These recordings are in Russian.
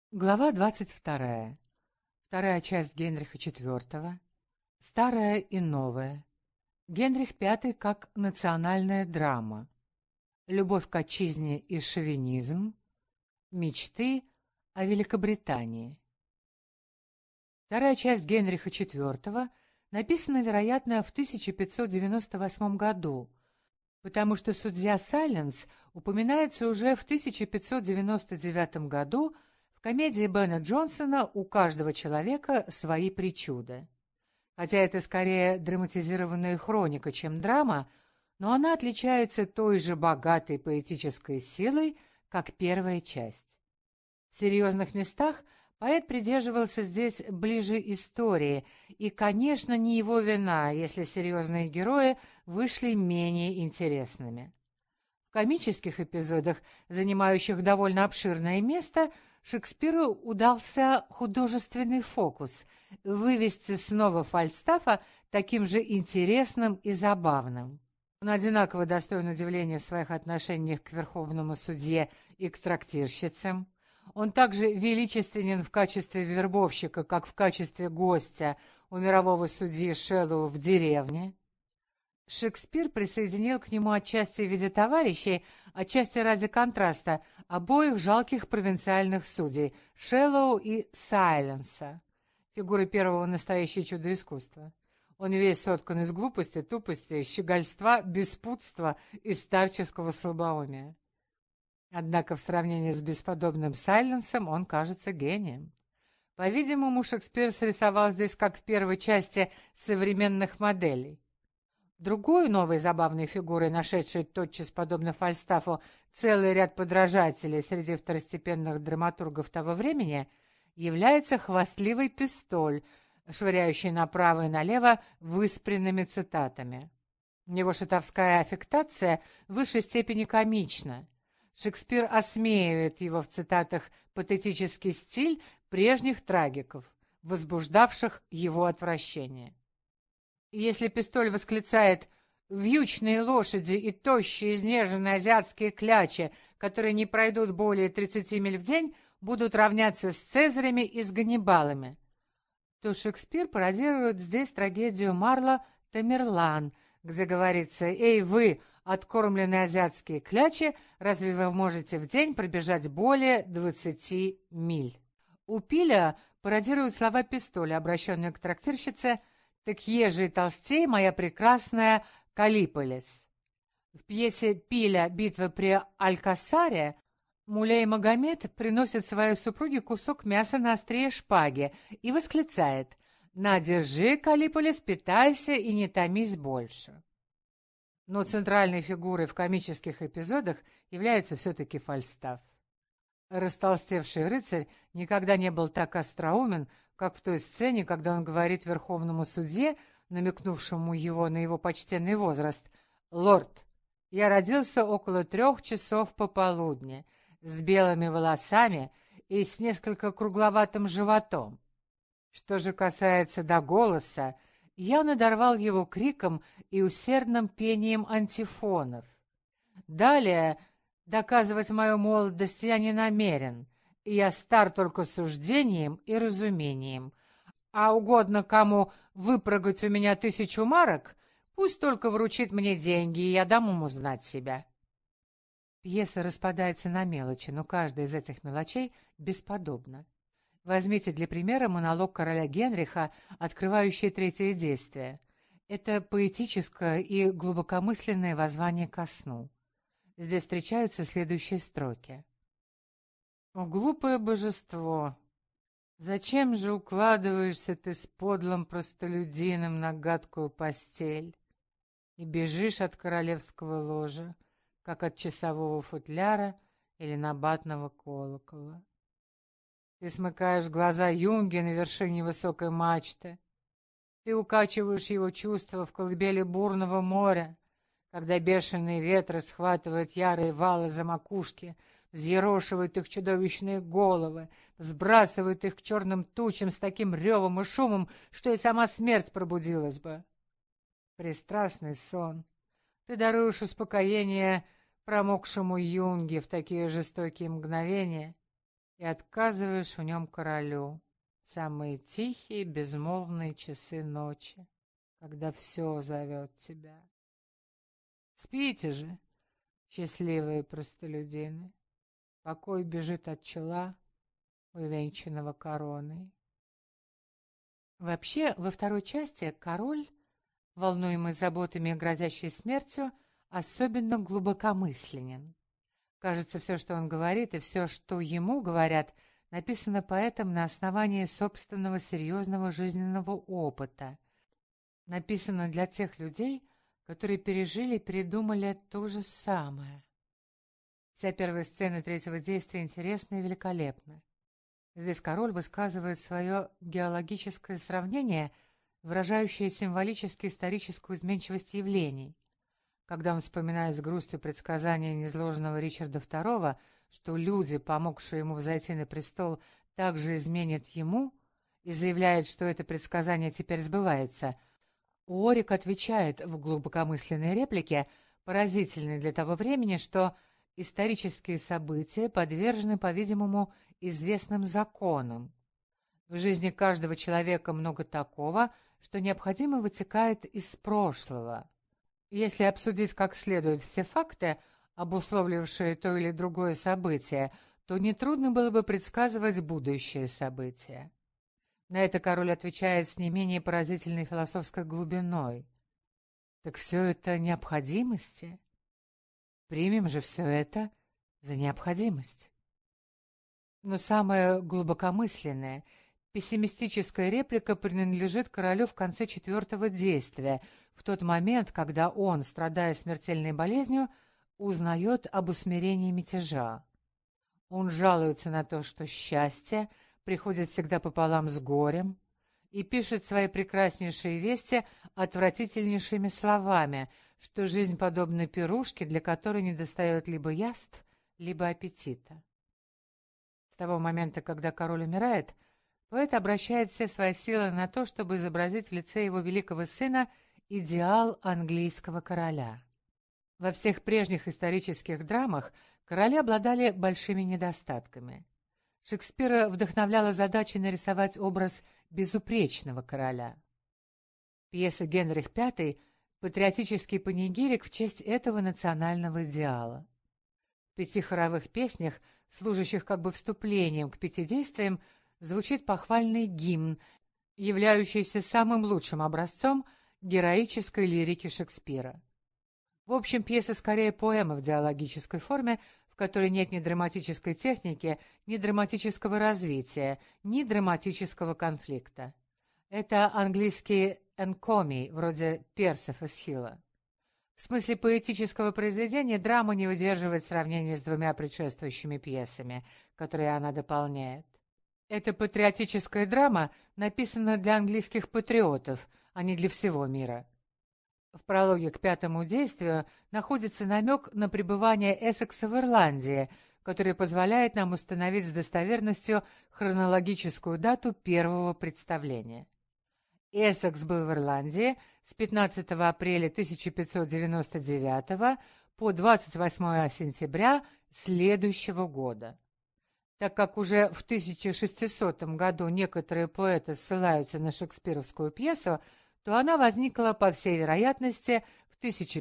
Глава 22. Вторая часть Генриха IV. Старая и новая. Генрих V как национальная драма. Любовь к отчизне и шовинизм. Мечты о Великобритании. Вторая часть Генриха IV написана, вероятно, в 1598 году, потому что судья Сайленс упоминается уже в 1599 году в комедии Бена Джонсона «У каждого человека свои причуды». Хотя это скорее драматизированная хроника, чем драма, но она отличается той же богатой поэтической силой, как первая часть. В серьезных местах поэт придерживался здесь ближе истории, и, конечно, не его вина, если серьезные герои вышли менее интересными. В комических эпизодах, занимающих довольно обширное место, Шекспиру удался художественный фокус — вывести снова Фальстафа таким же интересным и забавным. Он одинаково достоин удивления в своих отношениях к верховному судье и к трактирщицам. Он также величественен в качестве вербовщика, как в качестве гостя у мирового судьи Шеллоу в деревне. Шекспир присоединил к нему отчасти в виде товарищей, отчасти ради контраста, обоих жалких провинциальных судей — Шеллоу и Сайленса, фигуры первого — настоящее чудо искусства. Он весь соткан из глупости, тупости, щегольства, беспутства и старческого слабоумия. Однако в сравнении с бесподобным Сайленсом он кажется гением. По-видимому, Шекспир срисовал здесь, как в первой части, современных моделей. Другой новой забавной фигурой, нашедшей тотчас, подобно Фальстафу, целый ряд подражателей среди второстепенных драматургов того времени, является хвастливый пистоль, швыряющий направо и налево выспренными цитатами. Его шутовская аффектация в высшей степени комична. Шекспир осмеивает его в цитатах патетический стиль прежних трагиков, возбуждавших его отвращение. И если пистоль восклицает «вьючные лошади и тощие изнеженные азиатские клячи, которые не пройдут более 30 миль в день, будут равняться с Цезарями и с Ганнибалами», то Шекспир пародирует здесь трагедию Марла «Тамерлан», где говорится: «Эй вы, откормленные азиатские клячи, разве вы можете в день пробежать более 20 миль?» У Пиля пародируют слова пистоля, обращенные к трактирщице: «Так еже и толстей, моя прекрасная Калиполис». В пьесе Пиля «Битва при Алькасаре» Мулей Магомед приносит своей супруге кусок мяса на острие шпаги и восклицает: «На, держи, Калиполис, питайся и не томись больше». Но центральной фигурой в комических эпизодах является все-таки Фальстаф. Растолстевший рыцарь никогда не был так остроумен, как в той сцене, когда он говорит верховному судье, намекнувшему его на его почтенный возраст: «Лорд, я родился около 3 часов пополудни, с белыми волосами и с несколько кругловатым животом. Что же касается до голоса, я надорвал его криком и усердным пением антифонов. Далее доказывать мою молодость я не намерен, и я стар только суждением и разумением. А угодно кому выпрыгать у меня 1000 марок, пусть только вручит мне деньги, и я дам ему знать себя». Пьеса распадается на мелочи, но каждая из этих мелочей бесподобна. Возьмите для примера монолог короля Генриха, открывающий третье действие. Это поэтическое и глубокомысленное воззвание ко сну. Здесь встречаются следующие строки. «О, глупое божество! Зачем же укладываешься ты с подлым простолюдином на гадкую постель и бежишь от королевского ложа, как от часового футляра или набатного колокола? Ты смыкаешь глаза юнге на вершине высокой мачты. Ты укачиваешь его чувства в колыбели бурного моря, когда бешеные ветры схватывают ярые валы за макушки, взъерошивают их чудовищные головы, сбрасывают их к черным тучам с таким ревом и шумом, что и сама смерть пробудилась бы. Пристрастный сон. Ты даруешь успокоение промокшему юнге в такие жестокие мгновения, и отказываешь в нем королю в самые тихие, безмолвные часы ночи, когда все зовет тебя. Спите же, счастливые простолюдины, покой бежит от чела, увенчанного короной. Вообще, во второй части король, волнуемый заботами, грозящей смертью, особенно глубокомысленен. Кажется, все, что он говорит, и все, что ему говорят, написано поэтом на основании собственного серьезного жизненного опыта. Написано для тех людей, которые пережили и передумали то же самое. Вся первая сцена третьего действия интересна и великолепна. Здесь король высказывает свое геологическое сравнение, выражающее символически историческую изменчивость явлений. Когда он вспоминает с грустью предсказания низложенного Ричарда II, что люди, помогшие ему взойти на престол, также изменят ему, и заявляет, что это предсказание теперь сбывается, Уорик отвечает в глубокомысленной реплике, поразительной для того времени, что исторические события подвержены, по-видимому, известным законам. В жизни каждого человека много такого, что необходимо вытекает из прошлого. Если обсудить как следует все факты, обусловлившие то или другое событие, то нетрудно было бы предсказывать будущее событие. На это король отвечает с не менее поразительной философской глубиной. Так все это необходимости? Примем же все это за необходимость. Но самая глубокомысленная, пессимистическая реплика принадлежит королю в конце четвертого действия, в тот момент, когда он, страдая смертельной болезнью, узнает об усмирении мятежа. Он жалуется на то, что счастье приходит всегда пополам с горем, и пишет свои прекраснейшие вести отвратительнейшими словами, что жизнь подобна пирушке, для которой недостает либо яств, либо аппетита. С того момента, когда король умирает, поэт обращает все свои силы на то, чтобы изобразить в лице его великого сына идеал английского короля. Во всех прежних исторических драмах короли обладали большими недостатками. Шекспира вдохновляла задача нарисовать образ безупречного короля. Пьеса «Генрих V» — патриотический панигирик в честь этого национального идеала. В 5 хоровых песнях, служащих как бы вступлением к 5 действиям, звучит похвальный гимн, являющийся самым лучшим образцом героической лирики Шекспира. В общем, пьеса скорее поэма в диалогической форме, в которой нет ни драматической техники, ни драматического развития, ни драматического конфликта. Это английский энкомий, вроде персов из Хилла. В смысле поэтического произведения драма не выдерживает сравнения с 2 предшествующими пьесами, которые она дополняет. Эта патриотическая драма написана для английских патриотов, а не для всего мира. В прологе к 5 действию находится намек на пребывание Эссекса в Ирландии, который позволяет нам установить с достоверностью хронологическую дату первого представления. Эссекс был в Ирландии с 15 апреля 1599 по 28 сентября следующего года. Так как уже в 1600 году некоторые поэты ссылаются на шекспировскую пьесу, то она возникла, по всей вероятности, в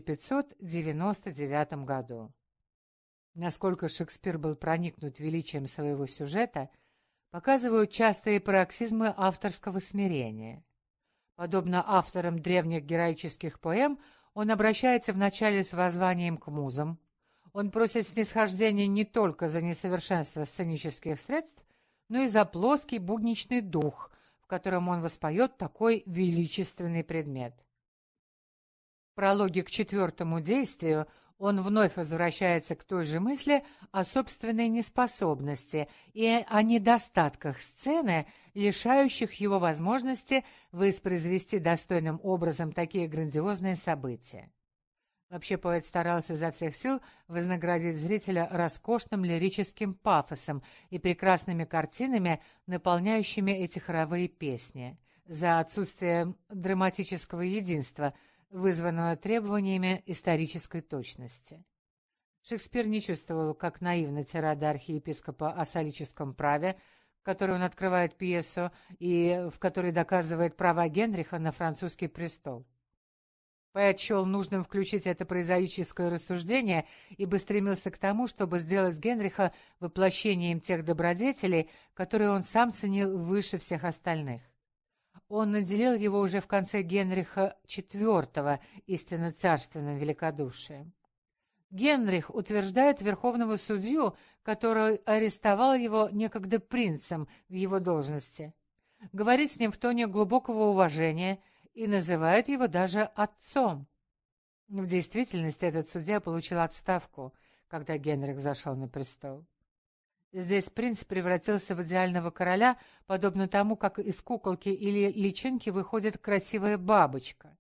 1599 году. Насколько Шекспир был проникнут величием своего сюжета, показывают частые пароксизмы авторского смирения. Подобно авторам древних героических поэм, он обращается вначале с воззванием к музам. Он просит снисхождения не только за несовершенство сценических средств, но и за плоский будничный дух, в котором он воспоет такой величественный предмет. В прологе к 4 действию он вновь возвращается к той же мысли о собственной неспособности и о недостатках сцены, лишающих его возможности воспроизвести достойным образом такие грандиозные события. Вообще поэт старался изо всех сил вознаградить зрителя роскошным лирическим пафосом и прекрасными картинами, наполняющими эти хоровые песни, за отсутствие драматического единства, вызванного требованиями исторической точности. Шекспир не чувствовал, как наивна тирада архиепископа о солическом праве, в которой он открывает пьесу и в которой доказывает права Генриха на французский престол. Поэт счел нужным включить это прозаическое рассуждение, ибо стремился к тому, чтобы сделать Генриха воплощением тех добродетелей, которые он сам ценил выше всех остальных. Он наделил его уже в конце Генриха IV истинно царственным великодушием. Генрих утверждает верховного судью, который арестовал его некогда принцем в его должности, говорит с ним в тоне глубокого уважения и называет его даже отцом. В действительности этот судья получил отставку, когда Генрих взошел на престол. Здесь принц превратился в идеального короля, подобно тому, как из куколки или личинки выходит красивая бабочка.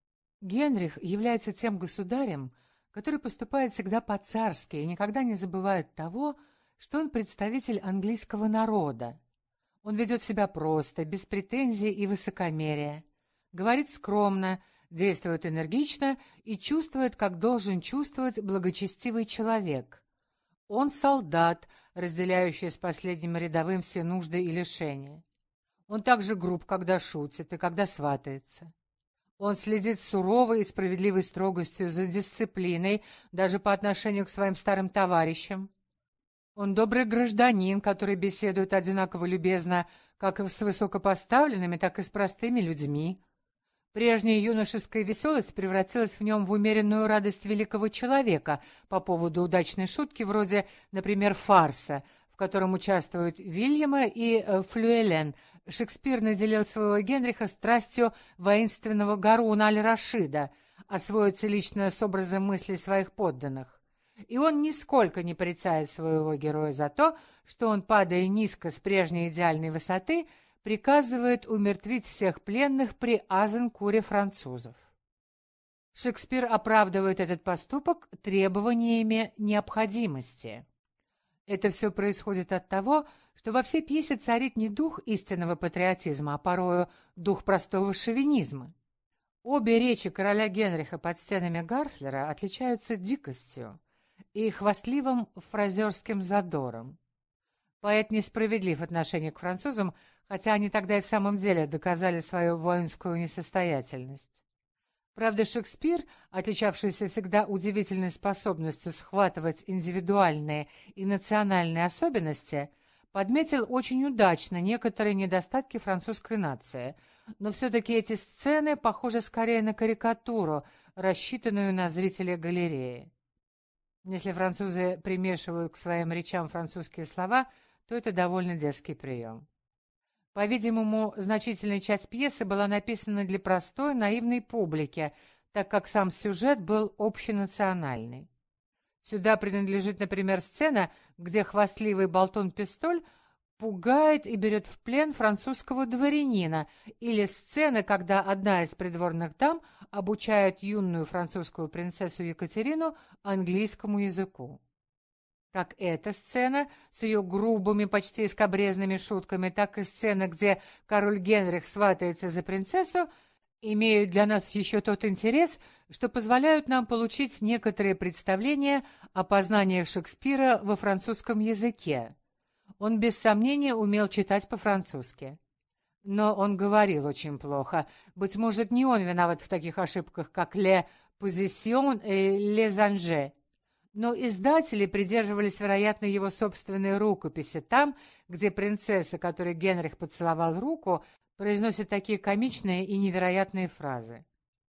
Генрих является тем государем, который поступает всегда по-царски и никогда не забывает того, что он представитель английского народа. Он ведет себя просто, без претензий и высокомерия, говорит скромно, действует энергично и чувствует, как должен чувствовать благочестивый человек. Он солдат, разделяющий с последним рядовым все нужды и лишения. Он также груб, когда шутит и когда сватается. Он следит с суровой и справедливой строгостью за дисциплиной даже по отношению к своим старым товарищам. Он добрый гражданин, который беседует одинаково любезно как с высокопоставленными, так и с простыми людьми. Прежняя юношеская веселость превратилась в нем в умеренную радость великого человека по поводу удачной шутки, вроде, например, фарса, в котором участвуют Вильяма и Флюэлен. Шекспир наделил своего Генриха страстью воинственного Гаруна аль-Рашида, освоиться лично с образом мыслей своих подданных. И он нисколько не порицает своего героя за то, что он, падая низко с прежней идеальной высоты, приказывает умертвить всех пленных при Азенкуре французов. Шекспир оправдывает этот поступок требованиями необходимости. Это все происходит от того, что во всей пьесе царит не дух истинного патриотизма, а порою дух простого шовинизма. Обе речи короля Генриха под стенами Гарфлера отличаются дикостью и хвастливым фразерским задором. Поэт несправедлив в отношении к французам, хотя они тогда и в самом деле доказали свою воинскую несостоятельность. Правда, Шекспир, отличавшийся всегда удивительной способностью схватывать индивидуальные и национальные особенности, подметил очень удачно некоторые недостатки французской нации, но все-таки эти сцены похожи скорее на карикатуру, рассчитанную на зрителя галереи. Если французы примешивают к своим речам французские слова, то это довольно детский прием. По-видимому, значительная часть пьесы была написана для простой, наивной публики, так как сам сюжет был общенациональный. Сюда принадлежит, например, сцена, где хвастливый болтун-пистоль пугает и берет в плен французского дворянина, или сцена, когда одна из придворных дам обучает юную французскую принцессу Екатерину английскому языку. Как эта сцена с ее грубыми, почти скабрезными шутками, так и сцена, где король Генрих сватается за принцессу, имеют для нас еще тот интерес, что позволяют нам получить некоторые представления о познаниях Шекспира во французском языке. Он без сомнения умел читать по-французски. Но он говорил очень плохо. Быть может, не он виноват в таких ошибках, как «les positions» и «les enjeux». Но издатели придерживались, вероятно, его собственной рукописи, там, где принцесса, которой Генрих поцеловал руку, произносит такие комичные и невероятные фразы.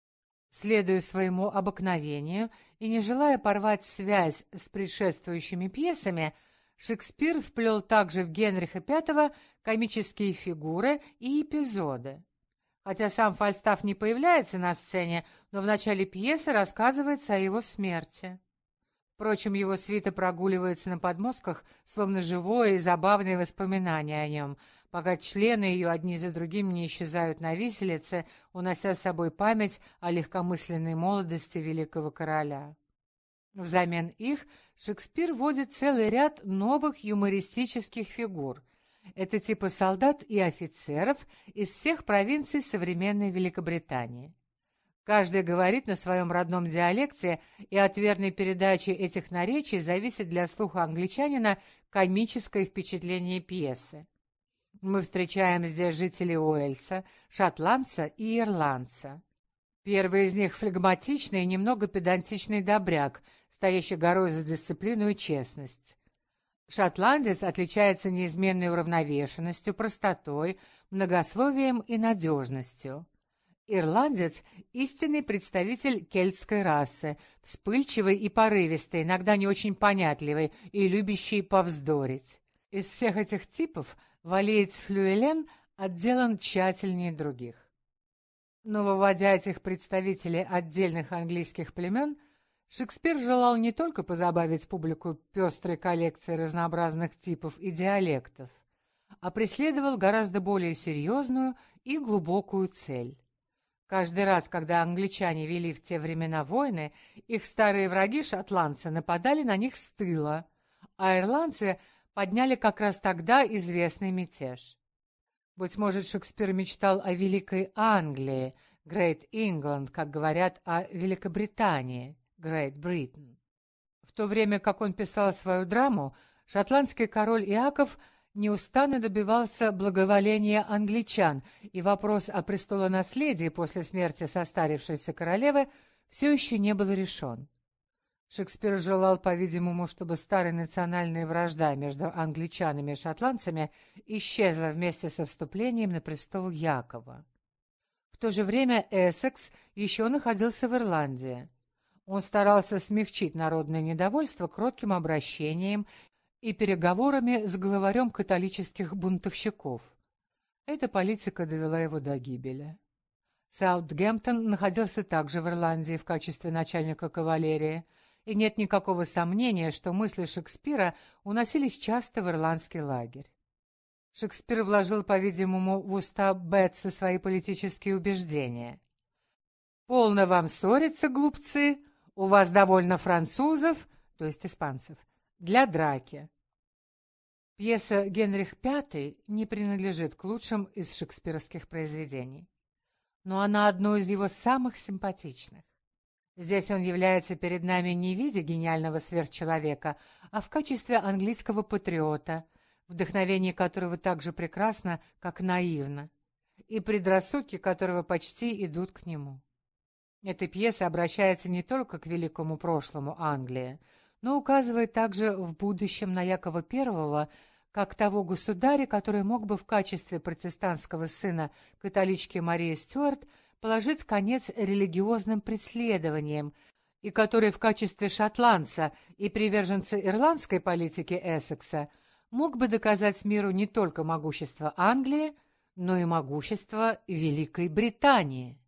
Следуя своему обыкновению и не желая порвать связь с предшествующими пьесами, Шекспир вплел также в Генриха V комические фигуры и эпизоды. Хотя сам Фальстаф не появляется на сцене, но в начале пьесы рассказывается о его смерти. Впрочем, его свита прогуливается на подмостках, словно живое и забавное воспоминание о нем, пока члены ее одни за другим не исчезают на виселице, унося с собой память о легкомысленной молодости великого короля. Взамен их Шекспир вводит целый ряд новых юмористических фигур. Это типы солдат и офицеров из всех провинций современной Великобритании. Каждый говорит на своем родном диалекте, и от верной передачи этих наречий зависит для слуха англичанина комическое впечатление пьесы. Мы встречаем здесь жителей Уэльса, шотландца и ирландца. Первый из них флегматичный и немного педантичный добряк, стоящий горой за дисциплину и честность. Шотландец отличается неизменной уравновешенностью, простотой, многословием и надежностью. Ирландец – истинный представитель кельтской расы, вспыльчивый и порывистый, иногда не очень понятливый и любящий повздорить. Из всех этих типов валеец Флюэлен отделан тщательнее других. Но, выводя этих представителей отдельных английских племен, Шекспир желал не только позабавить публику пестрой коллекцией разнообразных типов и диалектов, а преследовал гораздо более серьезную и глубокую цель. Каждый раз, когда англичане вели в те времена войны, их старые враги, шотландцы, нападали на них с тыла, а ирландцы подняли как раз тогда известный мятеж. Быть может, Шекспир мечтал о Великой Англии, Great England, как говорят о Великобритании, Great Britain. В то время, как он писал свою драму, шотландский король Иаков неустанно добивался благоволения англичан, и вопрос о престолонаследии после смерти состарившейся королевы все еще не был решен. Шекспир желал, по-видимому, чтобы старая национальная вражда между англичанами и шотландцами исчезла вместе со вступлением на престол Якова. В то же время Эссекс еще находился в Ирландии. Он старался смягчить народное недовольство кротким обращением и переговорами с главарем католических бунтовщиков. Эта политика довела его до гибели. Саутгемптон находился также в Ирландии в качестве начальника кавалерии, и нет никакого сомнения, что мысли Шекспира уносились часто в ирландский лагерь. Шекспир вложил, по-видимому, в уста Бетса свои политические убеждения. «Полно вам ссориться, глупцы, у вас довольно французов, то есть испанцев, для драки». Пьеса «Генрих V» не принадлежит к лучшим из шекспировских произведений, но она одно из его самых симпатичных. Здесь он является перед нами не в виде гениального сверхчеловека, а в качестве английского патриота, вдохновение которого так же прекрасно, как наивно, и предрассудки которого почти идут к нему. Эта пьеса обращается не только к великому прошлому Англии, но указывает также в будущем на Якова I как того государя, который мог бы в качестве протестантского сына католички Марии Стюарт положить конец религиозным преследованиям, и который в качестве шотландца и приверженца ирландской политики Эссекса мог бы доказать миру не только могущество Англии, но и могущество Великой Британии.